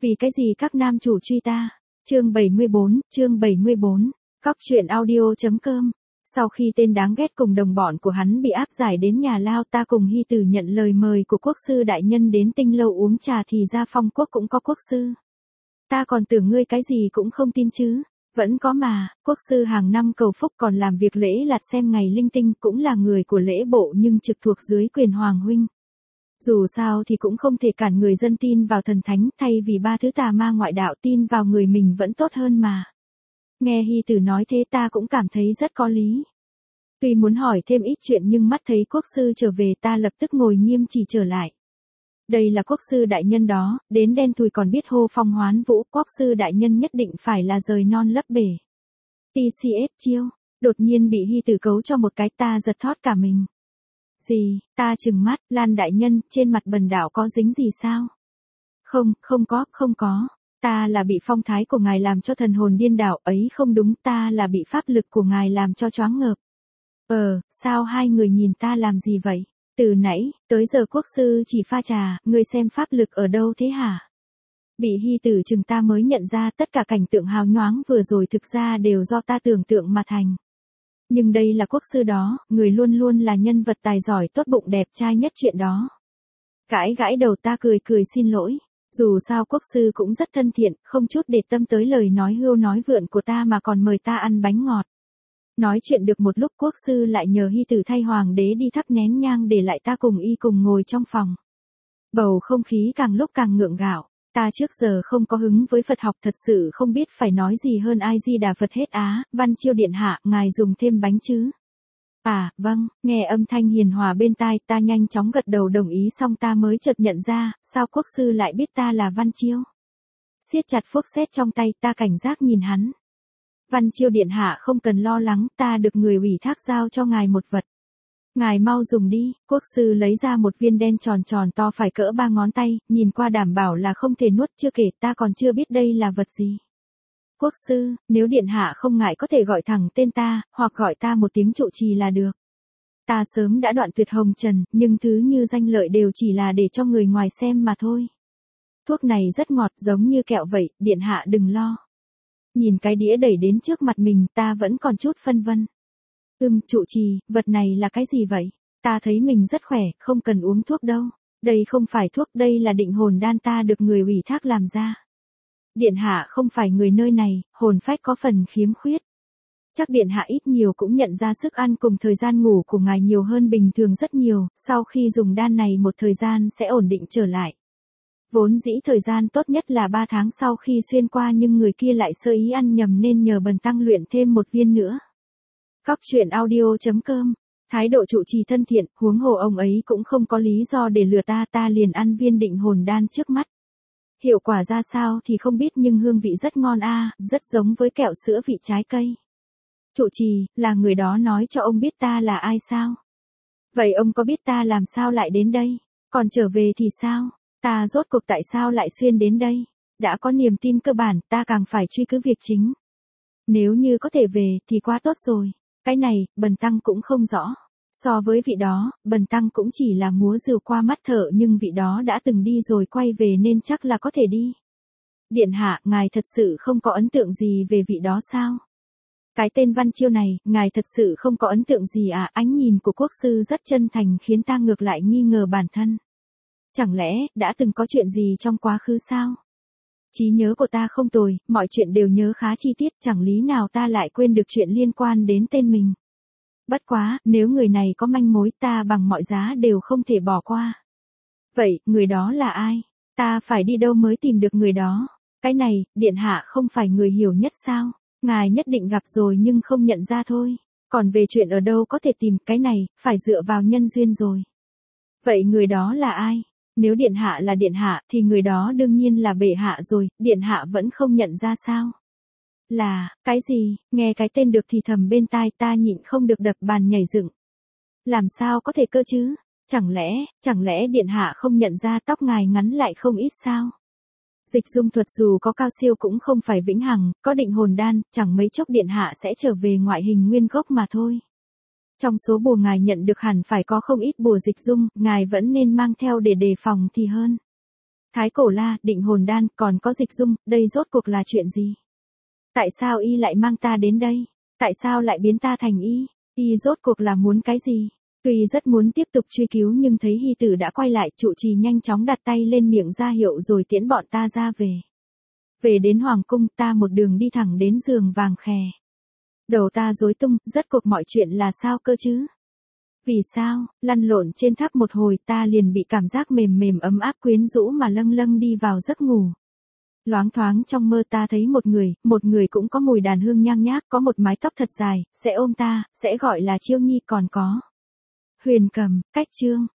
Vì cái gì các nam chủ truy ta? Chương 74, Cóc truyện audio.com. Sau khi tên đáng ghét cùng đồng bọn của hắn bị áp giải đến nhà lao, ta cùng Hy Tử nhận lời mời của quốc sư đại nhân đến Tinh Lâu uống trà thì ra Phong quốc cũng có quốc sư. Ta còn tưởng ngươi cái gì cũng không tin chứ. Vẫn có mà, quốc sư hàng năm cầu phúc còn làm việc lễ lạt xem ngày linh tinh, cũng là người của lễ bộ nhưng trực thuộc dưới quyền hoàng huynh. Dù sao thì cũng không thể cản người dân tin vào thần thánh, thay vì ba thứ tà ma ngoại đạo tin vào người mình vẫn tốt hơn mà. Nghe Hy Tử nói thế ta cũng cảm thấy rất có lý. Tuy muốn hỏi thêm ít chuyện nhưng mắt thấy quốc sư trở về ta lập tức ngồi nghiêm chỉ trở lại. Đây là quốc sư đại nhân đó, đến đen thùi còn biết hô phong hoán vũ, quốc sư đại nhân nhất định phải là rời non lấp bể. TCS chiêu, đột nhiên bị Hy Tử cấu cho một cái ta giật thót cả mình. Gì, ta trừng mắt, Lan đại nhân, trên mặt bần đạo có dính gì sao? Không có, ta là bị phong thái của ngài làm cho thần hồn điên đảo, ấy không đúng, ta là bị pháp lực của ngài làm cho choáng ngợp. Sao hai người nhìn ta làm gì vậy? Từ nãy tới giờ quốc sư chỉ pha trà, ngươi xem pháp lực ở đâu thế hả? Bị Hy Tử chừng ta mới nhận ra tất cả cảnh tượng hào nhoáng vừa rồi thực ra đều do ta tưởng tượng mà thành. Nhưng đây là quốc sư đó, người luôn luôn là nhân vật tài giỏi tốt bụng đẹp trai nhất chuyện đó. Gãi đầu ta cười xin lỗi. Dù sao quốc sư cũng rất thân thiện, không chút để tâm tới lời nói hưu nói vượn của ta mà còn mời ta ăn bánh ngọt. Nói chuyện được một lúc quốc sư lại nhờ Hy Tử thay hoàng đế đi thắp nén nhang để lại ta cùng y cùng ngồi trong phòng. Bầu không khí càng lúc càng ngượng gạo. Ta trước giờ không có hứng với Phật học, thật sự không biết phải nói gì hơn Ai Di Đà Phật hết á. Văn Chiêu điện hạ, ngài dùng thêm bánh chứ? À, vâng. Nghe âm thanh hiền hòa bên tai, ta nhanh chóng gật đầu đồng ý, xong ta mới chợt nhận ra, sao quốc sư lại biết ta là Văn Chiêu? Siết chặt phốc xét trong tay, ta cảnh giác nhìn hắn. Văn Chiêu điện hạ không cần lo lắng, ta được người ủy thác giao cho ngài một vật. Ngài mau dùng đi. Quốc sư lấy ra một viên đen tròn to phải cỡ 3 ngón tay, nhìn qua đảm bảo là không thể nuốt, chưa kể ta còn chưa biết đây là vật gì. Quốc sư, nếu điện hạ không ngại có thể gọi thẳng tên ta, hoặc gọi ta một tiếng trụ trì là được. Ta sớm đã đoạn tuyệt hồng trần, nhưng thứ như danh lợi đều chỉ là để cho người ngoài xem mà thôi. Thuốc này rất ngọt giống như kẹo vậy, điện hạ đừng lo. Nhìn cái đĩa đẩy đến trước mặt mình, ta vẫn còn chút phân vân. Trụ trì, vật này là cái gì vậy? Ta thấy mình rất khỏe, không cần uống thuốc đâu. Đây không phải thuốc, đây là định hồn đan ta được người ủy thác làm ra. Điện hạ không phải người nơi này, hồn phách có phần khiếm khuyết. Chắc điện hạ ít nhiều cũng nhận ra sức ăn cùng thời gian ngủ của ngài nhiều hơn bình thường rất nhiều, sau khi dùng đan này một thời gian sẽ ổn định trở lại. Vốn dĩ thời gian tốt nhất là 3 tháng sau khi xuyên qua nhưng người kia lại sơ ý ăn nhầm nên nhờ bần tăng luyện thêm một viên nữa. Cóc truyện audio.com. Thái độ trụ trì thân thiện, huống hồ ông ấy cũng không có lý do để lừa ta liền ăn viên định hồn đan trước mắt. Hiệu quả ra sao thì không biết nhưng hương vị rất ngon rất giống với kẹo sữa vị trái cây. Trụ trì, là người đó nói cho ông biết ta là ai sao? Vậy ông có biết ta làm sao lại đến đây? Còn trở về thì sao? Ta rốt cuộc tại sao lại xuyên đến đây? Đã có niềm tin cơ bản, ta càng phải truy cứu việc chính. Nếu như có thể về thì quá tốt rồi. Cái này, bần tăng cũng không rõ. So với vị đó, bần tăng cũng chỉ là múa rìu qua mắt thợ nhưng vị đó đã từng đi rồi quay về nên chắc là có thể đi. Điện hạ, ngài thật sự không có ấn tượng gì về vị đó sao? Cái tên Văn Chiêu này, ngài thật sự không có ấn tượng gì à? Ánh nhìn của quốc sư rất chân thành khiến ta ngược lại nghi ngờ bản thân. Chẳng lẽ, đã từng có chuyện gì trong quá khứ sao? Trí nhớ của ta không tồi, mọi chuyện đều nhớ khá chi tiết, chẳng lý nào ta lại quên được chuyện liên quan đến tên mình. Bất quá, nếu người này có manh mối ta bằng mọi giá đều không thể bỏ qua. Vậy, người đó là ai? Ta phải đi đâu mới tìm được người đó? Cái này, điện hạ không phải người hiểu nhất sao? Ngài nhất định gặp rồi nhưng không nhận ra thôi. Còn về chuyện ở đâu có thể tìm, cái này, phải dựa vào nhân duyên rồi. Vậy người đó là ai? Nếu điện hạ là điện hạ thì người đó đương nhiên là bệ hạ rồi, điện hạ vẫn không nhận ra sao? Là, cái gì? Nghe cái tên được thì thầm bên tai ta nhịn không được đập bàn nhảy dựng. Làm sao có thể cơ chứ? Chẳng lẽ điện hạ không nhận ra tóc ngài ngắn lại không ít sao? Dịch dung thuật dù có cao siêu cũng không phải vĩnh hằng, có định hồn đan, chẳng mấy chốc điện hạ sẽ trở về ngoại hình nguyên gốc mà thôi. Trong số bùa ngài nhận được hẳn phải có không ít bùa dịch dung, ngài vẫn nên mang theo để đề phòng thì hơn. Thái Cổ La, Định Hồn Đan, còn có Dịch Dung, đây rốt cuộc là chuyện gì? Tại sao y lại mang ta đến đây? Tại sao lại biến ta thành y? Y rốt cuộc là muốn cái gì? Tuy rất muốn tiếp tục truy cứu nhưng thấy Hy Tử đã quay lại, trụ trì nhanh chóng đặt tay lên miệng ra hiệu rồi tiễn bọn ta ra về. Về đến Hoàng cung, ta một đường đi thẳng đến giường vàng khè. Đầu ta rối tung, rốt cuộc mọi chuyện là sao cơ chứ? Vì sao, lăn lộn trên tháp một hồi ta liền bị cảm giác mềm mềm ấm áp quyến rũ mà lâng lâng đi vào giấc ngủ. Loáng thoáng trong mơ ta thấy một người cũng có mùi đàn hương nhang nhác, có một mái tóc thật dài, sẽ ôm ta, sẽ gọi là Chiêu Nhi, còn có Huyền Cầm, Cách Chương,